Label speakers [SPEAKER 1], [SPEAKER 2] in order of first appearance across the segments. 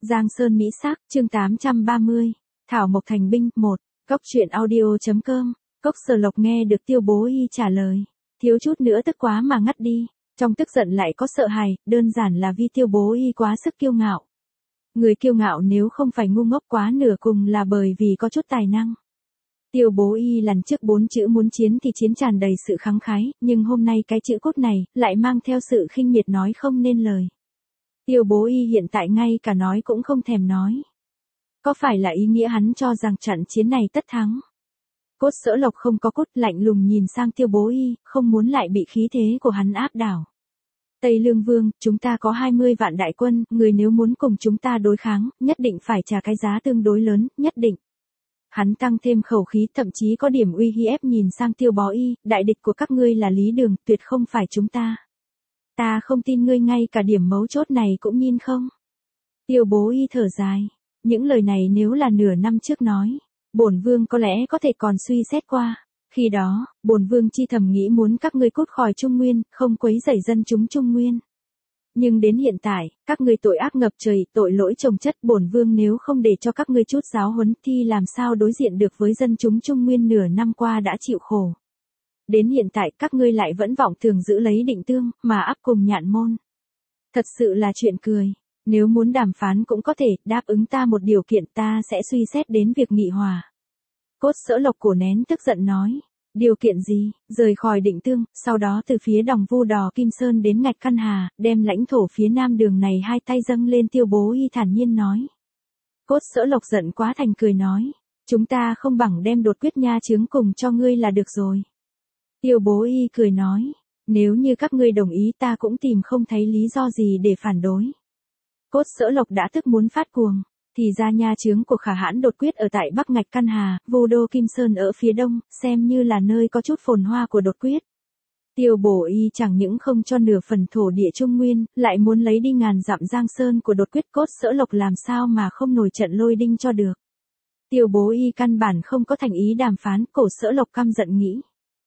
[SPEAKER 1] Giang Sơn Mỹ Sắc, chương 830. Thảo Mộc Thành Binh 1. Cốc truyện audio.com. Cốc Sở Lộc nghe được Tiêu Bố Y trả lời, thiếu chút nữa tức quá mà ngắt đi. Trong tức giận lại có sợ hãi, đơn giản là vì Tiêu Bố Y quá sức kiêu ngạo. Người kiêu ngạo nếu không phải ngu ngốc quá nửa cùng là bởi vì có chút tài năng. Tiêu Bố Y lần trước 4 chữ muốn chiến thì chiến tràn đầy sự khăng khái, nhưng hôm nay cái chữ cốt này lại mang theo sự khinh miệt nói không nên lời. Tiêu Bố Y hiện tại ngay cả nói cũng không thèm nói. Có phải là ý nghĩa hắn cho rằng trận chiến này tất thắng? Cốt Sở Lộc không có cốt, lạnh lùng nhìn sang Tiêu Bố Y, không muốn lại bị khí thế của hắn áp đảo. Tây Lương Vương, chúng ta có 20 vạn đại quân, người nếu muốn cùng chúng ta đối kháng, nhất định phải trả cái giá tương đối lớn, nhất định. Hắn tăng thêm khẩu khí, thậm chí có điểm uy hiếp nhìn sang Tiêu Bố Y, đại địch của các ngươi là Lý Đường, tuyệt không phải chúng ta. Ta không tin ngươi ngay cả điểm mấu chốt này cũng nhìn không. Tiêu Bố Y thở dài, những lời này nếu là nửa năm trước nói, bổn vương có lẽ có thể còn suy xét qua. Khi đó, bổn vương chi thầm nghĩ muốn các ngươi cút khỏi Trung Nguyên, không quấy rầy dân chúng Trung Nguyên. Nhưng đến hiện tại, các ngươi tội ác ngập trời, tội lỗi chồng chất, bổn vương nếu không để cho các ngươi chút giáo huấn thì làm sao đối diện được với dân chúng Trung Nguyên nửa năm qua đã chịu khổ. Đến hiện tại các ngươi lại vẫn vọng tưởng giữ lấy Định Tương, mà áp cùng Nhạn Môn. Thật sự là chuyện cười. Nếu muốn đàm phán cũng có thể, đáp ứng ta một điều kiện, ta sẽ suy xét đến việc nghị hòa. Cốt Sở Lộc cổ nén tức giận nói. Điều kiện gì? Rời khỏi Định Tương, sau đó từ phía Đồng Vu Đò Kim Sơn đến Ngạch Căn Hà, đem lãnh thổ phía nam đường này hai tay dâng lên. Tiêu Bố Y thản nhiên nói. Cốt Sở Lộc giận quá thành cười nói. Chúng ta không bằng đem đột quyết nha chướng cùng cho ngươi là được rồi. Tiêu Bố Y cười nói. Nếu như các ngươi đồng ý ta cũng tìm không thấy lý do gì để phản đối. Cốt Sở Lộc đã tức muốn phát cuồng. Thì ra nha chướng của Khả Hãn đột quyết ở tại Bắc Ngạch Căn Hà, Vu Đô Kim Sơn ở phía đông, xem như là nơi có chút phồn hoa của đột quyết. Tiêu Bố Y chẳng những không cho nửa phần thổ địa Trung Nguyên, lại muốn lấy đi ngàn dặm Giang Sơn của đột quyết. Cốt Sở Lộc làm sao mà không nổi trận lôi đinh cho được. Tiêu Bố Y căn bản không có thành ý đàm phán. Cổ Sở Lộc căm giận nghĩ.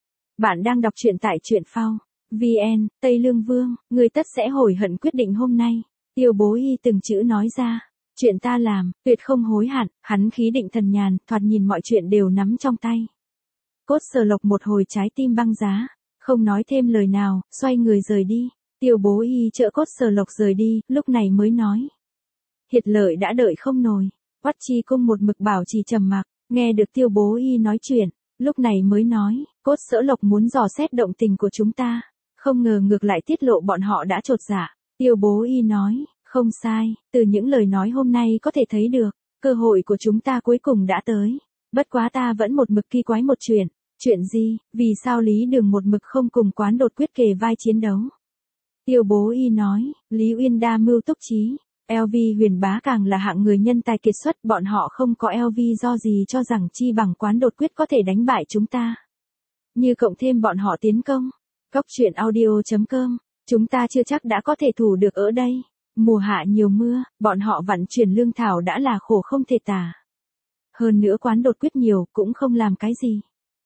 [SPEAKER 1] Bạn đang đọc truyện tại truyện phao VN. Tây Lương Vương, người tất sẽ hối hận quyết định hôm nay. Tiêu Bố Y từng chữ nói ra. Chuyện ta làm, tuyệt không hối hận. Hắn khí định thần nhàn, thoạt nhìn mọi chuyện đều nắm trong tay. Cốt Sở Lộc một hồi trái tim băng giá, không nói thêm lời nào, xoay người rời đi. Tiêu Bố Y trợ Cốt Sở Lộc rời đi, lúc này mới nói. Hiệt Lợi đã đợi không nổi. Quách Chi Cung một mực bảo trì trầm mặc, nghe được Tiêu Bố Y nói chuyện, lúc này mới nói, Cốt Sở Lộc muốn dò xét động tình của chúng ta, không ngờ ngược lại tiết lộ bọn họ đã chột dạ. Tiêu Bố Y nói. Không sai, từ những lời nói hôm nay có thể thấy được, cơ hội của chúng ta cuối cùng đã tới. Bất quá ta vẫn một mực kỳ quái một chuyện. Chuyện gì? Vì sao Lý Đường một mực không cùng Quán đột quyết kề vai chiến đấu? Tiêu Bố Y nói, Lý Uyên đa mưu túc trí, LV Huyền Bá càng là hạng người nhân tài kiệt xuất, bọn họ không có LV do gì cho rằng chi bằng Quán đột quyết có thể đánh bại chúng ta. Như cộng thêm bọn họ tiến công. Cốc truyện audio.com, chúng ta chưa chắc đã có thể thủ được ở đây. Mùa hạ nhiều mưa, bọn họ vận chuyển lương thảo đã là khổ không thể tả. Hơn nữa Quán đột quyết nhiều cũng không làm cái gì.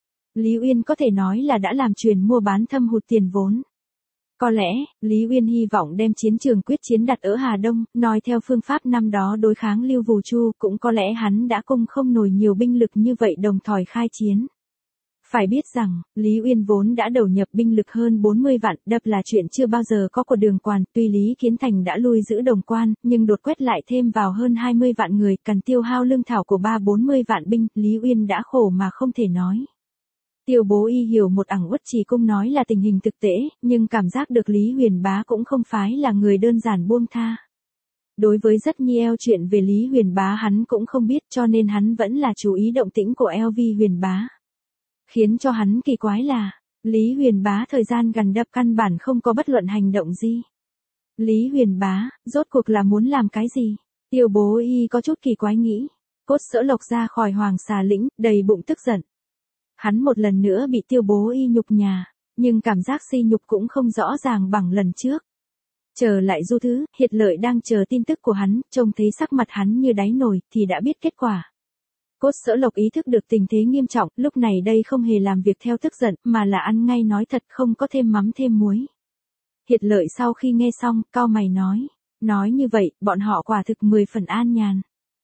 [SPEAKER 1] Lý Uyên có thể nói là đã làm truyền mua bán thâm hụt tiền vốn. Có lẽ, Lý Uyên hy vọng đem chiến trường quyết chiến đặt ở Hà Đông, nói theo phương pháp năm đó đối kháng Lưu Vù Chu, cũng có lẽ hắn đã cung không nổi nhiều binh lực như vậy đồng thời khai chiến. Phải biết rằng, Lý Uyên vốn đã đầu nhập binh lực hơn 40 vạn, đập là chuyện chưa bao giờ có của Đường Quan, tuy Lý Kiến Thành đã lui giữ Đồng Quan, nhưng đột quét lại thêm vào hơn 20 vạn người, cần tiêu hao lương thảo của 30-40 vạn binh, Lý Uyên đã khổ mà không thể nói. Tiêu Bố Y hiểu một ẳng Uất Trì Cung nói là tình hình thực tế, nhưng cảm giác được Lý Huyền Bá cũng không phải là người đơn giản buông tha. Đối với rất nhiều chuyện về Lý Huyền Bá hắn cũng không biết, cho nên hắn vẫn là chú ý động tĩnh của LV Huyền Bá. Khiến cho hắn kỳ quái là, Lý Huyền Bá thời gian gần đập căn bản không có bất luận hành động gì. Lý Huyền Bá, rốt cuộc là muốn làm cái gì? Tiêu Bố Y có chút kỳ quái nghĩ. Cốt Sở Lộc ra khỏi Hoàng Xà Lĩnh, đầy bụng tức giận. Hắn một lần nữa bị Tiêu Bố Y nhục nhã, nhưng cảm giác sỉ nhục cũng không rõ ràng bằng lần trước. Trở lại Du Thứ, Hiệt Lợi đang chờ tin tức của hắn, trông thấy sắc mặt hắn như đáy nồi, thì đã biết kết quả. Cốt Sở Lộc ý thức được tình thế nghiêm trọng, lúc này đây không hề làm việc theo tức giận, mà là ăn ngay nói thật, không có thêm mắm thêm muối. Hiệt Lợi sau khi nghe xong, cau mày nói, Nói như vậy, bọn họ quả thực 10 phần an nhàn.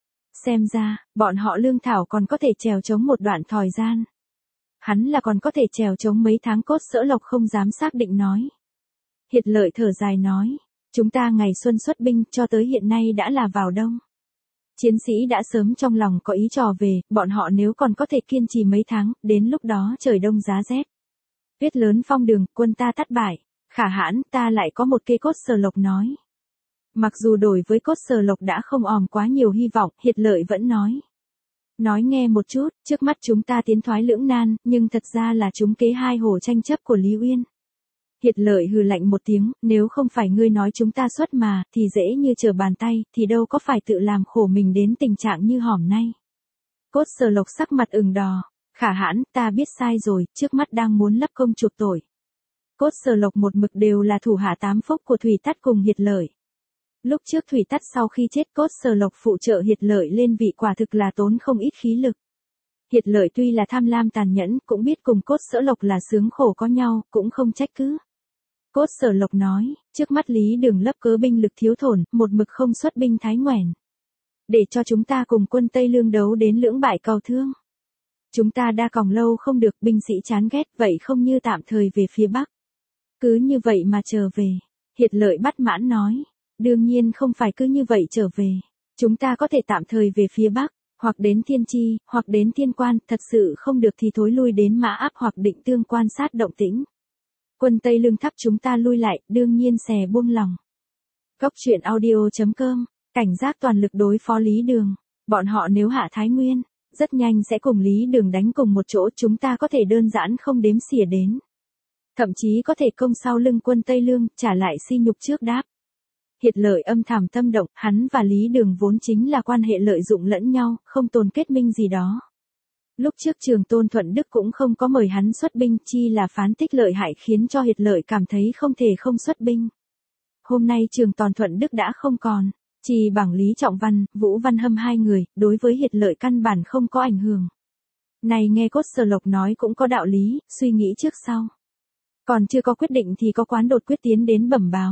[SPEAKER 1] Xem ra, bọn họ lương thảo còn có thể trèo chống một đoạn thời gian. Hắn là còn có thể trèo chống mấy tháng. Cốt Sở Lộc không dám xác định nói. Hiệt Lợi thở dài nói, chúng ta ngày xuân xuất binh cho tới hiện nay đã là vào đông. Chiến sĩ đã sớm trong lòng có ý trò về, bọn họ nếu còn có thể kiên trì mấy tháng, đến lúc đó trời đông giá rét. Tuyết lớn phong đường, quân ta thất bại. Khả hãn, ta lại có một cây. Cốt Sở Lộc nói. Mặc dù đối với Cốt Sở Lộc đã không òm quá nhiều hy vọng, Hiệt Lợi vẫn nói. Nói nghe một chút, trước mắt chúng ta tiến thoái lưỡng nan, nhưng thật ra là chúng kế hai hồ tranh chấp của Lý Uyên. Hiệt Lợi hừ lạnh một tiếng, nếu không phải ngươi nói chúng ta xuất mà, thì dễ như trở bàn tay, thì đâu có phải tự làm khổ mình đến tình trạng như hòm nay. Cốt Sở Lộc sắc mặt ửng đỏ. Khả hãn, ta biết sai rồi, trước mắt đang muốn lấp công chuộc tội. Cốt Sở Lộc một mực đều là thủ hạ tám phúc của Thủy Tắt cùng Hiệt Lợi. Lúc trước Thủy Tắt sau khi chết, Cốt Sở Lộc phụ trợ Hiệt Lợi lên vị quả thực là tốn không ít khí lực. Hiệt Lợi tuy là tham lam tàn nhẫn, cũng biết cùng Cốt Sở Lộc là sướng khổ có nhau, cũng không trách cứ. Cốt Sở Lộc nói, trước mắt Lý Đường lấp cớ binh lực thiếu thốn, một mực không xuất binh thái ngoẻn. Để cho chúng ta cùng quân Tây Lương đấu đến lưỡng bại cầu thương. Chúng ta đã còng lâu không được, binh sĩ chán ghét, vậy không như tạm thời về phía Bắc. Cứ như vậy mà trở về. Hiệt Lợi bất mãn nói, đương nhiên không phải cứ như vậy trở về. Chúng ta có thể tạm thời về phía Bắc, hoặc đến Thiên Chi, hoặc đến Thiên Quan, thật sự không được thì thối lui đến Mã Áp hoặc Định Tương quan sát động tĩnh. Quân Tây Lương thắp chúng ta lui lại, đương nhiên xè buông lòng. Góc truyện audio.com, cảnh giác toàn lực đối phó Lý Đường. Bọn họ nếu hạ Thái Nguyên, rất nhanh sẽ cùng Lý Đường đánh cùng một chỗ, chúng ta có thể đơn giản không đếm xỉa đến. Thậm chí có thể công sau lưng quân Tây Lương, trả lại sỉ nhục trước đáp. Hiệt Lợi âm thầm tâm động, hắn và Lý Đường vốn chính là quan hệ lợi dụng lẫn nhau, không tồn kết minh gì đó. Lúc trước Trường Tôn Thuận Đức cũng không có mời hắn xuất binh, chi là phán tích lợi hại khiến cho Hiệt Lợi cảm thấy không thể không xuất binh. Hôm nay Trường Tôn Thuận Đức đã không còn, chỉ bằng Lý Trọng Văn, Vũ Văn Hâm hai người, đối với Hiệt Lợi căn bản không có ảnh hưởng. Này nghe Cốt Sở Lộc nói cũng có đạo lý, suy nghĩ trước sau. Còn chưa có quyết định thì có Quán Đột Quyết tiến đến bẩm báo.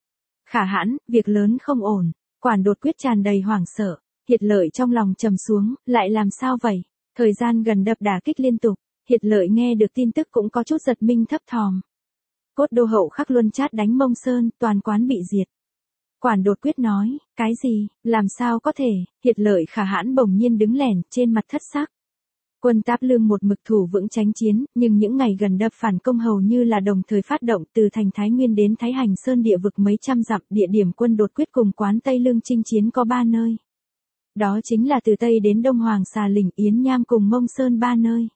[SPEAKER 1] Khả hãn, việc lớn không ổn. Quản Đột Quyết tràn đầy hoảng sợ. Hiệt Lợi trong lòng trầm xuống, lại làm sao vậy? Thời gian gần đập đả kích liên tục. Hiệt Lợi nghe được tin tức cũng có chút giật mình thấp thỏm. Cốt đô hậu Khắc Luân Chát đánh Mông Sơn, toàn quán bị diệt. Quản Đột Quyết nói, cái gì, làm sao có thể? Hiệt Lợi khả hãn bỗng nhiên đứng lẻn, trên mặt thất sắc. Quân Táp Lương một mực thủ vững tránh chiến, nhưng những ngày gần đập phản công hầu như là đồng thời phát động, từ thành Thái Nguyên đến Thái Hành Sơn địa vực mấy trăm dặm. Địa điểm quân Đột Quyết cùng quán Tây Lương chinh chiến có 3 nơi. Đó chính là từ Tây đến Đông Hoàng Xà Lĩnh, Yến Nham cùng Mông Sơn 3 nơi.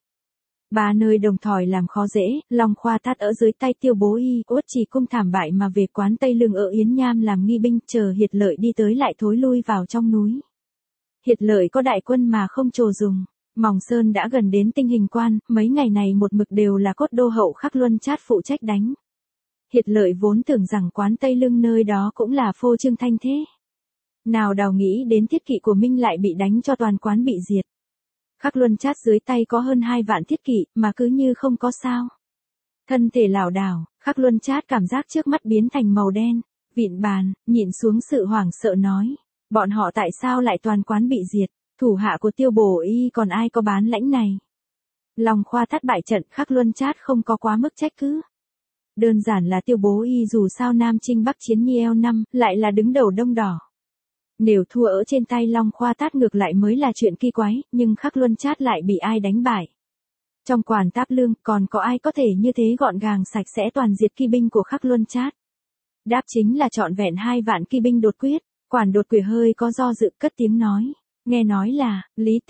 [SPEAKER 1] 3 nơi đồng thời làm khó dễ, Long Khoa Thát ở dưới tay Tiêu Bố Y, Uất Trì Cung thảm bại mà về quán Tây Lương ở Yến Nham làm nghi binh, chờ Hiệt Lợi đi tới lại thối lui vào trong núi. Hiệt Lợi có đại quân mà không trồ dùng. Mòng Sơn đã gần đến Tinh Hình Quan, mấy ngày này một mực đều là Cốt đô hậu Khắc Luân Chát phụ trách đánh. Hiệt Lợi vốn tưởng rằng quán Tây Lương nơi đó cũng là phô trương thanh thế. Nào đào nghĩ đến thiết kỵ của Minh lại bị đánh cho toàn quán bị diệt. Khắc Luân Chát dưới tay có hơn 2 vạn thiết kỵ, mà cứ như không có sao. Thân thể lảo đảo, Khắc Luân Chát cảm giác trước mắt biến thành màu đen, vịn bàn, nhịn xuống sự hoảng sợ nói. Bọn họ tại sao lại toàn quán bị diệt? Thủ hạ của Tiêu Bổ Y còn ai có bán lãnh này? Long Khoa thất bại trận, Khắc Luân Chát không có quá mức trách cứ. Đơn giản là Tiêu Bố Y dù sao Nam Chinh Bắc chiến như eo năm, lại là đứng đầu Đông Đỏ. Nếu thua ở trên tay Long Khoa Tát ngược lại mới là chuyện kỳ quái, nhưng Khắc Luân Chát lại bị ai đánh bại. Trong Quản Táp Lương còn có ai có thể như thế gọn gàng sạch sẽ toàn diệt kỵ binh của Khắc Luân Chát? Đáp chính là trọn vẹn 2 vạn kỵ binh Đột Quyết. Quản Đột Quyết hơi có do dự cất tiếng nói. Nghe nói là,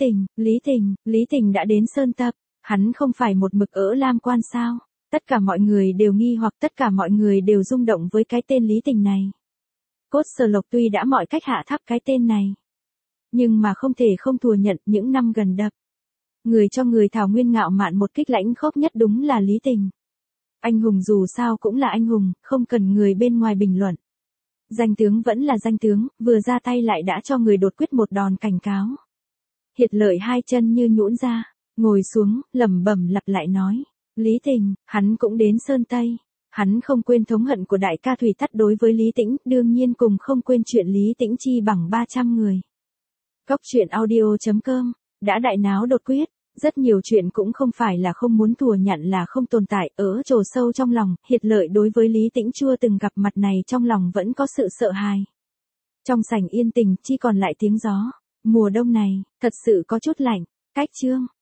[SPEAKER 1] Lý Tình đã đến Sơn Tập, hắn không phải một mực ở Lam Quan sao? Tất cả mọi người đều nghi hoặc tất cả mọi người đều rung động với cái tên Lý Tình này. Cốt Sở Lộc tuy đã mọi cách hạ thấp cái tên này, nhưng mà không thể không thừa nhận những năm gần đập. Người cho người Thảo Nguyên ngạo mạn một kích lãnh khốc nhất đúng là Lý Tình. Anh hùng dù sao cũng là anh hùng, không cần người bên ngoài bình luận. Danh tướng vẫn là danh tướng, vừa ra tay lại đã cho người Đột Quyết một đòn cảnh cáo. Hiệt Lợi hai chân như nhũn ra, ngồi xuống, lẩm bẩm lặp lại nói. Lý Tình, hắn cũng đến Sơn Tây. Hắn không quên thống hận của đại ca Thủy Thắt đối với Lý Tĩnh, đương nhiên cùng không quên chuyện Lý Tĩnh chi bằng 300 người. Góc truyện audio.com, đã đại náo đột quyết, rất nhiều chuyện cũng không phải là không muốn thừa nhận là không tồn tại, ở chỗ sâu trong lòng, Hiệt Lợi đối với Lý Tĩnh chưa từng gặp mặt này trong lòng vẫn có sự sợ hãi. Trong sảnh yên tình, chỉ còn lại tiếng gió. Mùa đông này, thật sự có chút lạnh. Cách chương